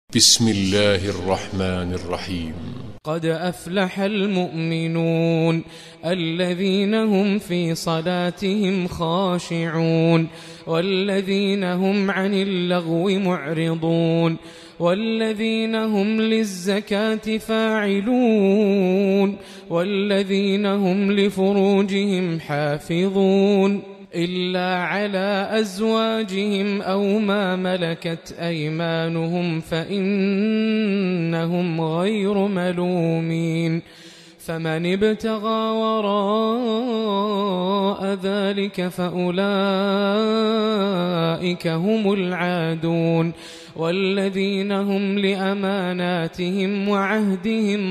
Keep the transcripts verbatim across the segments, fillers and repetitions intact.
بسم الله الرحمن الرحيم. قد أفلح المؤمنون الذين هم في صلاتهم خاشعون والذين هم عن اللغو معرضون والذين هم للزكاة فاعلون والذين هم لفروجهم حافظون إلا على أزواجهم أو ما ملكت أيمانهم فإنهم غير ملومين. فمن ابتغى وراء ذلك فأولئك هم العادون والذين هم لأماناتهم وعهدهم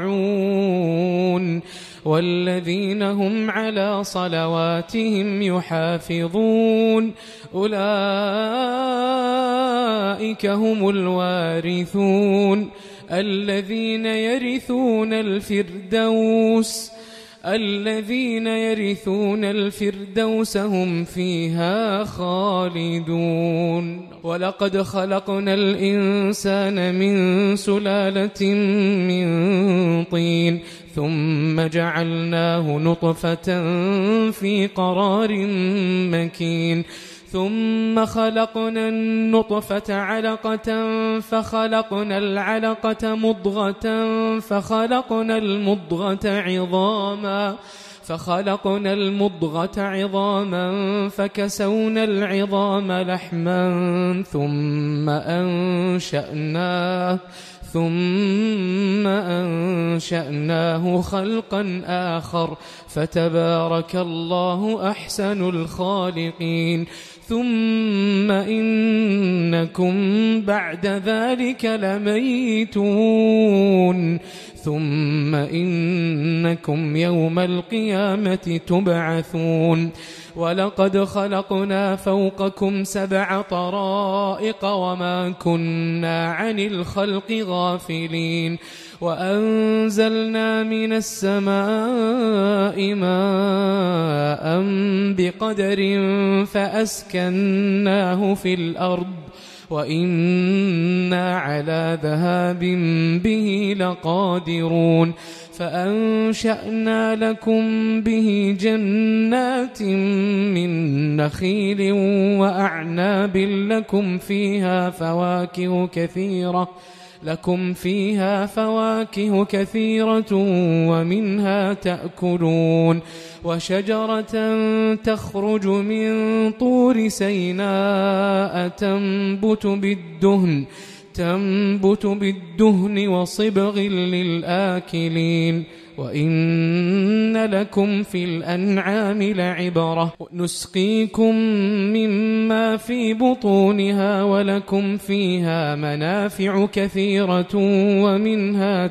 راعون والذين هم على صلواتهم يحافظون أولئك هم الوارثون الذين يرثون الفردوس الذين يرثون الفردوس هم فيها خالدون. ولقد خلقنا الإنسان من سلالة من طين ثم جعلناه نطفة في قرار مكين ثم خلقنا النطفة علقة فخلقنا العلقة مضغة فخلقنا المضغة عظاما فخلقنا المضغة عظاما فكسونا العظام لحما ثم أنشأناه ثم أنشأناه خلقا آخر فتبارك الله أحسن الخالقين. ثم إنكم بعد ذلك لميتون ثم إنكم يوم القيامة تبعثون. ولقد خلقنا فوقكم سبع طرائق وما كنا عن الخلق غافلين وأنزلنا من السماء ماء بقدر فأسكناه في الأرض وإنا على ذهاب به لقادرون. فأنشأنا لكم به جنات من نخيل وأعناب لكم فيها فواكه كثيرة لكم فيها فواكه كثيرة ومنها تأكلون. وشجرة تخرج من طور سيناء تنبت بالدهن تنبت بالدهن وصبغ للآكلين. وإن لكم في الأنعام لعبرة نسقيكم مما في بطونها ولكم فيها منافع كثيرة ومنها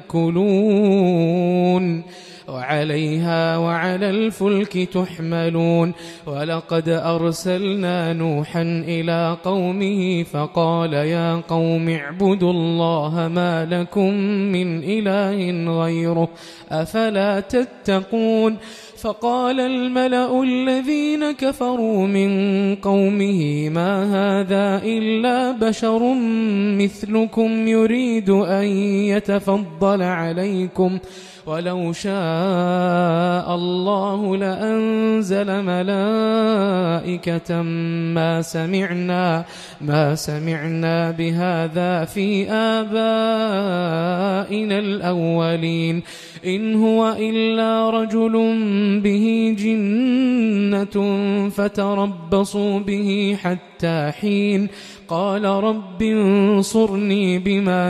تأكلون وعليها وعلى الفلك تحملون. ولقد أرسلنا نوحا إلى قومه فقال يا قوم اعبدوا الله ما لكم من إله غيره أفلا تتقون. فقال الملأ الذين كفروا من قومه ما هذا إلا بشر مثلكم يريد أن يتفضل عليكم ولو شاء الله لأنزل ملائكة ما سمعنا ما سمعنا بهذا في آبائنا الأولين إن هو إلا رجل به جنة فتربصوا به حتى حين. قال رب انصرني بما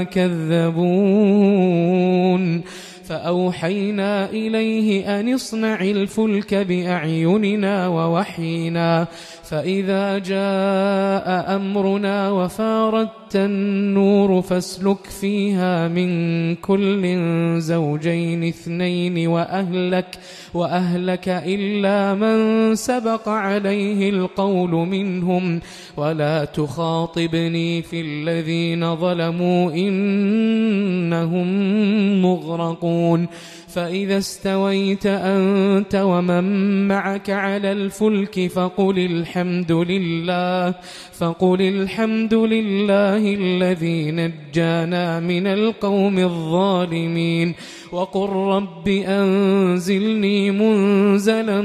كذبون. فأوحينا إليه أن اصنع الفلك بأعيننا ووحينا فإذا جاء أمرنا وفارت النور فاسلك فيها من كل زوجين اثنين وأهلك, وأهلك إلا من سبق عليه القول منهم ولا تخاطبني في الذين ظلموا إنهم مغرقون. فإذا استويت أنت ومن معك على الفلك فقل الحمد لله فقل الحمد لله الذي نجانا من القوم الظالمين وقل رب أنزلني منزلا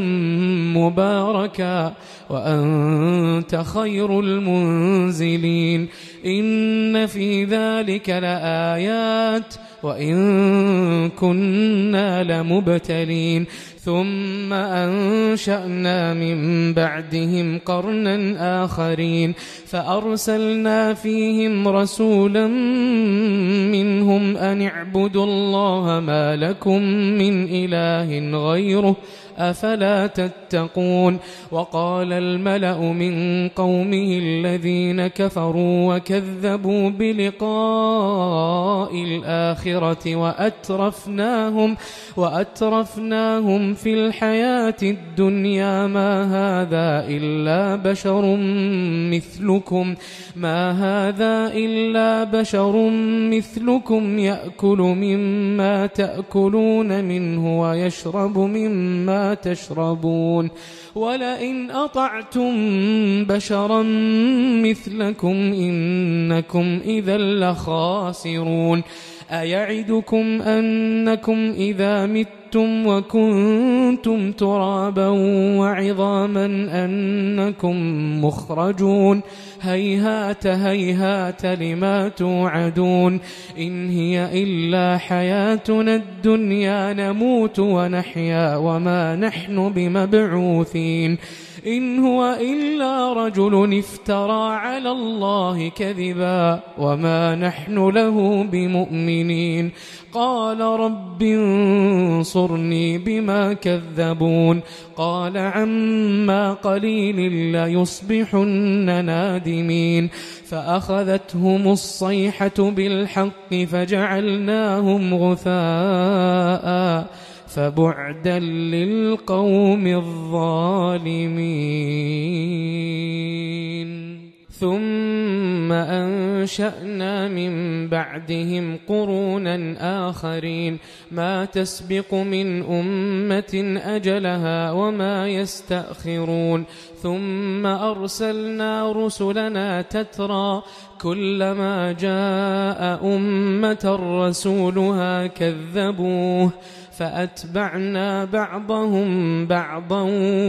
مباركا وأنت خير المنزلين إن في ذلك لآيات وإن كنا لمبتلين ثم أنشأنا من بعدهم قرنا آخرين فأرسلنا فيهم رسولا منهم أن اعبدوا الله ما لكم من إله غيره أفلا تتقون وقال الملأ من قومه الذين كفروا وكذبوا بلقاء الآخرة وأترفناهم, وأترفناهم في الحياة الدنيا ما هذا إلا بشر مثلكم ما هذا إلا بشر مثلكم يأكل مما تأكلون منه ويشرب مما تشربون ولئن أطعتم بشرا مثلكم إنكم إذا لخاسرون أيعدكم أنكم إذا متم وكنتم ترابا وعظاما أنكم مخرجون هيهات هيهات لما توعدون إن هي إلا حياتنا الدنيا نموت ونحيا وما نحن بمبعوثين إن هو إلا رجل افترى على الله كذبا وما نحن له بمؤمنين قال رب انصرني بما كذبون قال عما قليل ليصبحن نادمين فأخذتهم الصيحة بالحق فجعلناهم غثاء فبعدا للقوم الظالمين ثم أنشأنا من بعدهم قرونا آخرين ما تسبق من أمة أجلها وما يستأخرون ثم أرسلنا رسلنا تترى كلما جاء أمة رسولها كذبوه فأتبعنا بعضهم بعضا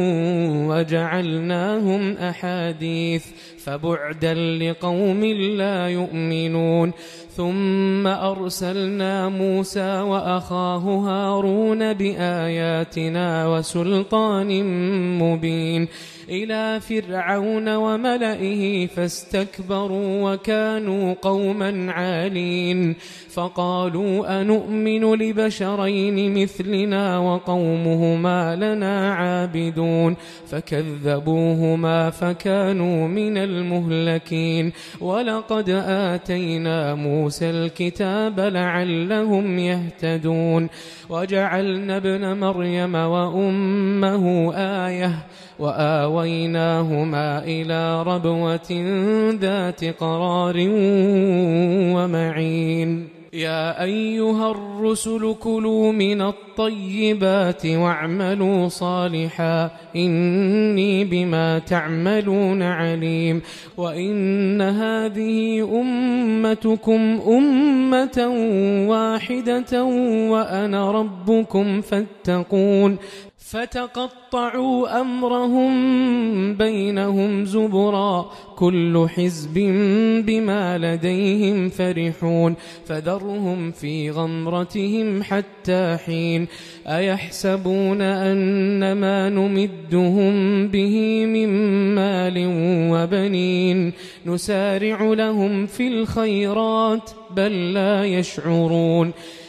وجعلناهم أحاديث فبعدا لقوم لا يؤمنون ثم أرسلنا موسى وأخاه هارون بآياتنا وسلطان مبين إلى فرعون وملئه فاستكبروا وكانوا قوما عالين فقالوا أنؤمن لبشرين مثلنا وقومهما لنا عابدون فكذبوهما فكانوا من المهلكين ولقد آتينا موسى الكتاب لعلهم يهتدون وجعلنا ابن مريم وأمه آية وآويناهما إلى ربوة ذات قرار ومعين يا أيها الرسل كلوا من الطيبات واعملوا صالحا إني بما تعملون عليم وإن هذه أمتكم أمة واحدة وأنا ربكم فاتقون فتقطعوا أمرهم بينهم زبرا كل حزب بما لديهم فرحون فذرهم في غمرتهم حتى حين أيحسبون أن ما نمدهم به من مال وبنين نسارع لهم في الخيرات بل لا يشعرون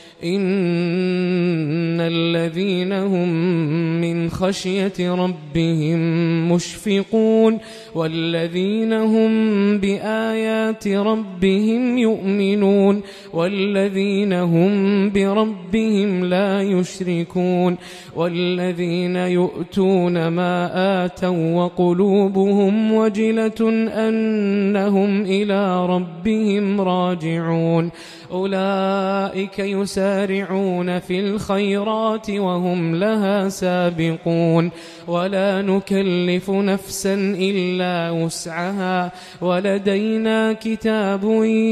إن الذين هم من خشية ربهم مشفقون والذين هم بآيات ربهم يؤمنون والذين هم بربهم لا يشركون والذين يؤتون ما آتوا وقلوبهم وجلة أنهم إلى ربهم راجعون أولئك يسارعون يسارعون في الخيرات وهم لها سابقون ولا نكلف نفسا إلا وسعها ولدينا كتاب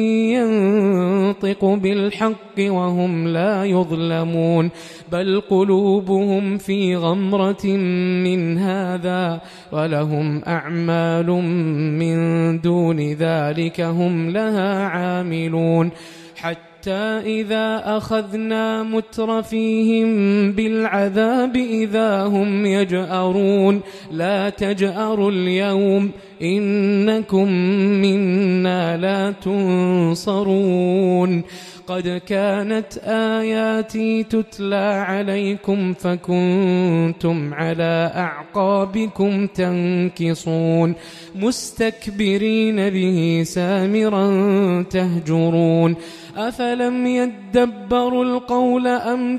ينطق بالحق وهم لا يظلمون بل قلوبهم في غمرة من هذا ولهم أعمال من دون ذلك هم لها عاملون حتى إذا أخذنا مترفيهم بالعذاب إذا هم يجأرون لا تجأروا اليوم إنكم منا لا تنصرون قد كانت آياتي تتلى عليكم فكنتم على أعقابكم تنكصون مستكبرين به سامرا تهجرون أفلم يدبروا القول أم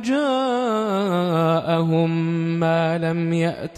جاءهم ما لم يأت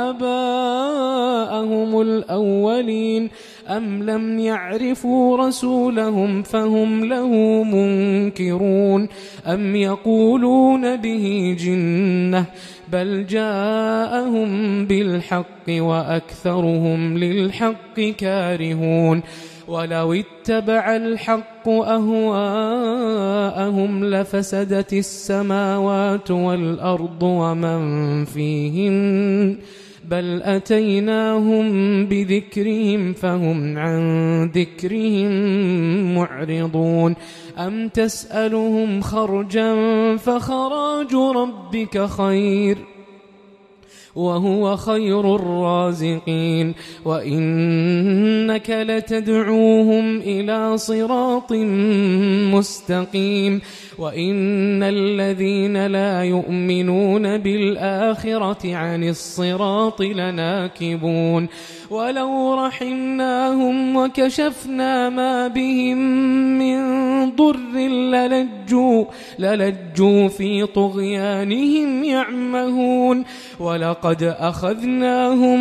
آباءهم الأولين أم لم يعرفوا رسولهم فهم له منكرون أم يقولون به جنة بل جاءهم بالحق وأكثرهم للحق كارهون ولو اتبع الحق أهواءهم لفسدت السماوات والأرض ومن فيهن بل أتيناهم بذكرهم فهم عن ذكرهم معرضون أم تسألهم خرجا فخراج ربك خير وهو خير الرازقين وإنك لتدعوهم إلى صراط مستقيم وإن الذين لا يؤمنون بالآخرة عن الصراط لناكبون ولو رحمناهم وكشفنا ما بهم من ضر للجوا, للجوا في طغيانهم يعمهون ولقد أخذناهم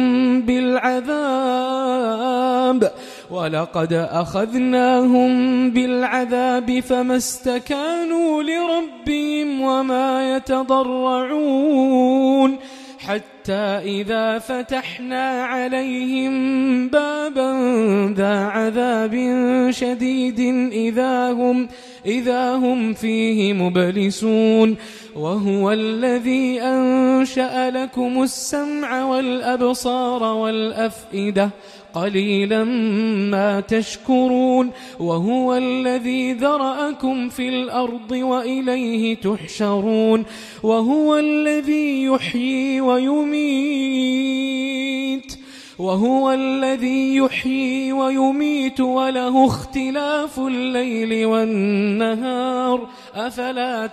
بالعذاب ولقد أخذناهم بالعذاب فما استكانوا لربهم وما يتضرعون حتى إذا فتحنا عليهم بابا ذا عذاب شديد إذا هم, إذا هم فيه مبلسون وهو الذي أنشأ لكم السمع والأبصار والأفئدة قليلا ما تشكرون وهو الذي ذرأكم في الأرض وإليه تحشرون وهو الذي يحيي ويميت وهو الذي يحيي ويميت وله اختلاف الليل والنهار أفلا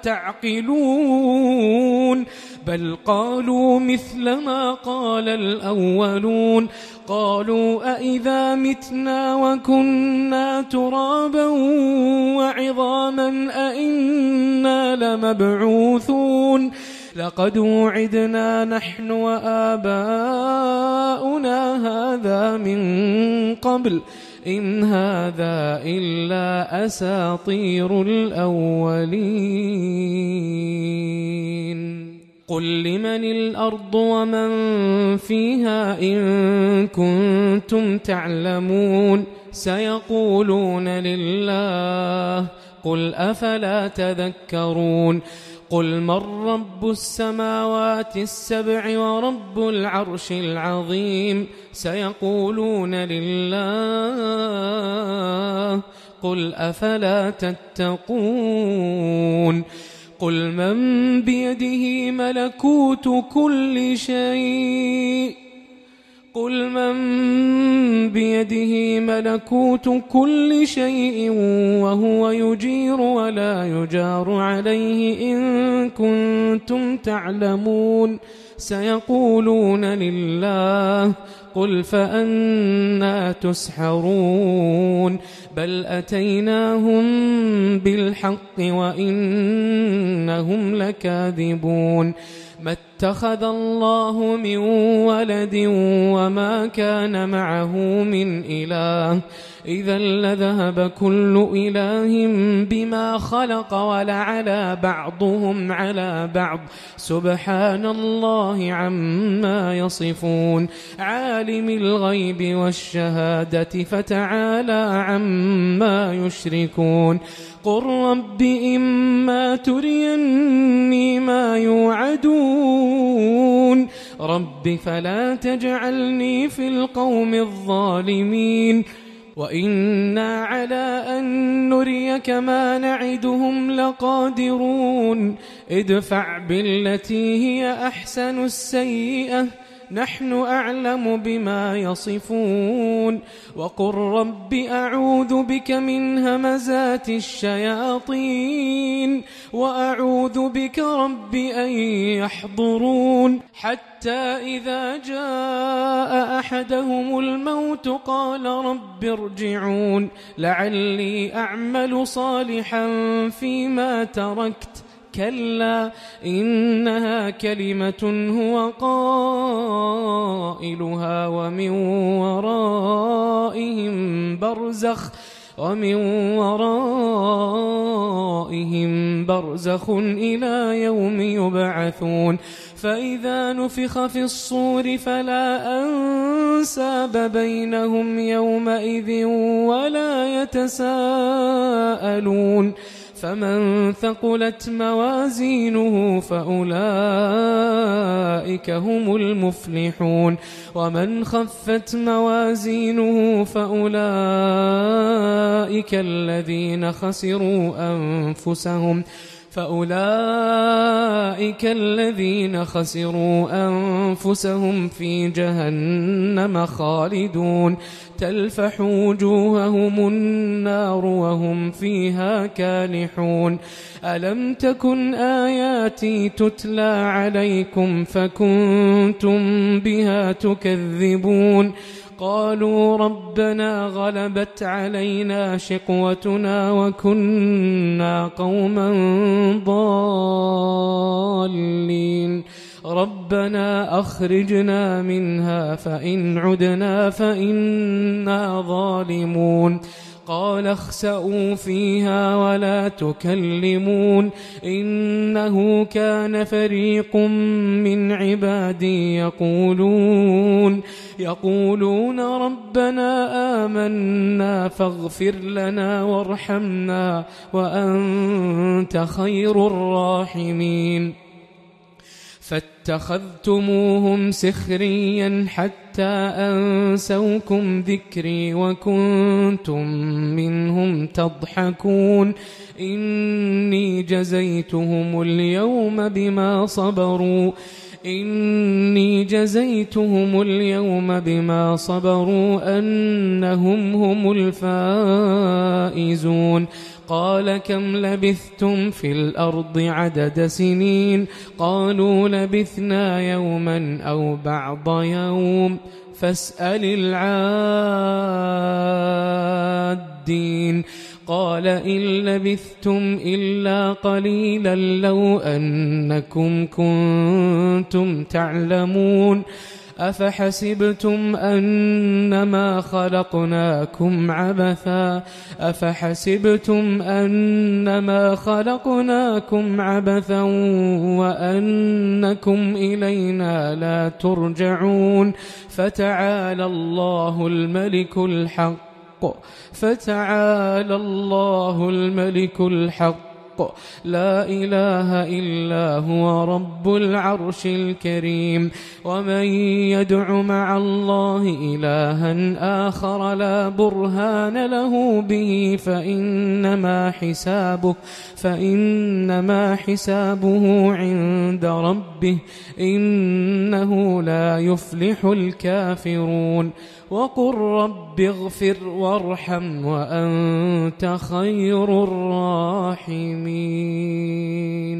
تعقلون بل قالوا مثل ما قال الأولون قالوا أئذا متنا وكنا ترابا وعظاما أئنا لمبعوثون لقد وعدنا نحن وآباؤنا هذا من قبل إن هذا إلا أساطير الأولين قل لمن الأرض ومن فيها إن كنتم تعلمون سيقولون لله قل أفلا تذكرون قل من رب السماوات السبع ورب العرش العظيم سيقولون لله قل أفلا تتقون قل من بيده ملكوت كل شيء قل من بيده ملكوت كل شيء وهو يجير ولا يجار عليه إن كنتم تعلمون سيقولون لله قل فأنى تسحرون بل أتيناهم بالحق وإنهم لكاذبون ما اتخذ الله من ولد وما كان معه من إله إذا لذهب كل إله بما خلق ولعلى بعضهم على بعض سبحان الله عما يصفون عالم الغيب والشهادة فتعالى عما يشركون قل رب إما تريني ما يوعدون رب فلا تجعلني في القوم الظالمين وإنا على أن نريك ما نعدهم لقادرون ادفع بالتي هي أحسن السيئة نحن أعلم بما يصفون وقل رب أعوذ بك من همزات الشياطين وأعوذ بك رب أن يحضرون حتى إذا جاء أحدهم الموت قال رب ارجعون لعلي أعمل صالحا فيما تركت كلا إنها كلمة هو قائلها ومن ورائهم برزخ ومن ورائهم برزخ إلى يوم يبعثون فإذا نفخ في الصور فلا أنساب بينهم يومئذ ولا يتساءلون فمن ثقلت موازينه فأولئك هم المفلحون ومن خفت موازينه فأولئك الذين خسروا أنفسهم فأولئك الذين خسروا أنفسهم في جهنم خالدون تلفح وجوههم النار وهم فيها كالحون ألم تكن آياتي تتلى عليكم فكنتم بها تكذبون قالوا ربنا غلبت علينا شقوتنا وكنا قوما ضالين ربنا أخرجنا منها فإن عدنا فإنا ظالمون قال اخسئوا فيها ولا تكلمون إنه كان فريق من عبادي يقولون يقولون ربنا آمنا فاغفر لنا وارحمنا وأنت خير الراحمين فاتخذتموهم سخريا حتى أنسوكم ذكري وكنتم منهم تضحكون إني جزيتهم اليوم بما صبروا إني جزيتهم اليوم بما صبروا أنهم هم الفائزون قال كم لبثتم في الأرض عدد سنين قالوا لبثنا يوما أو بعض يوم فاسأل العادين قال إن لبثتم إلا قليلا لو أنكم كنتم تعلمون أفحسبتم أنما خلقناكم عبثا أفحسبتم أنما خلقناكم عبثا وأنكم إلينا لا ترجعون فتعالى الله الملك الحق فتعالى الله الملك الحق لا إله إلا هو رب العرش الكريم ومن يدع مع الله إلها آخر لا برهان له به فإنما حسابه فإنما حسابه عند ربه إنه لا يفلح الكافرون وقل رب اغفر وارحم وأنت خير الراحمين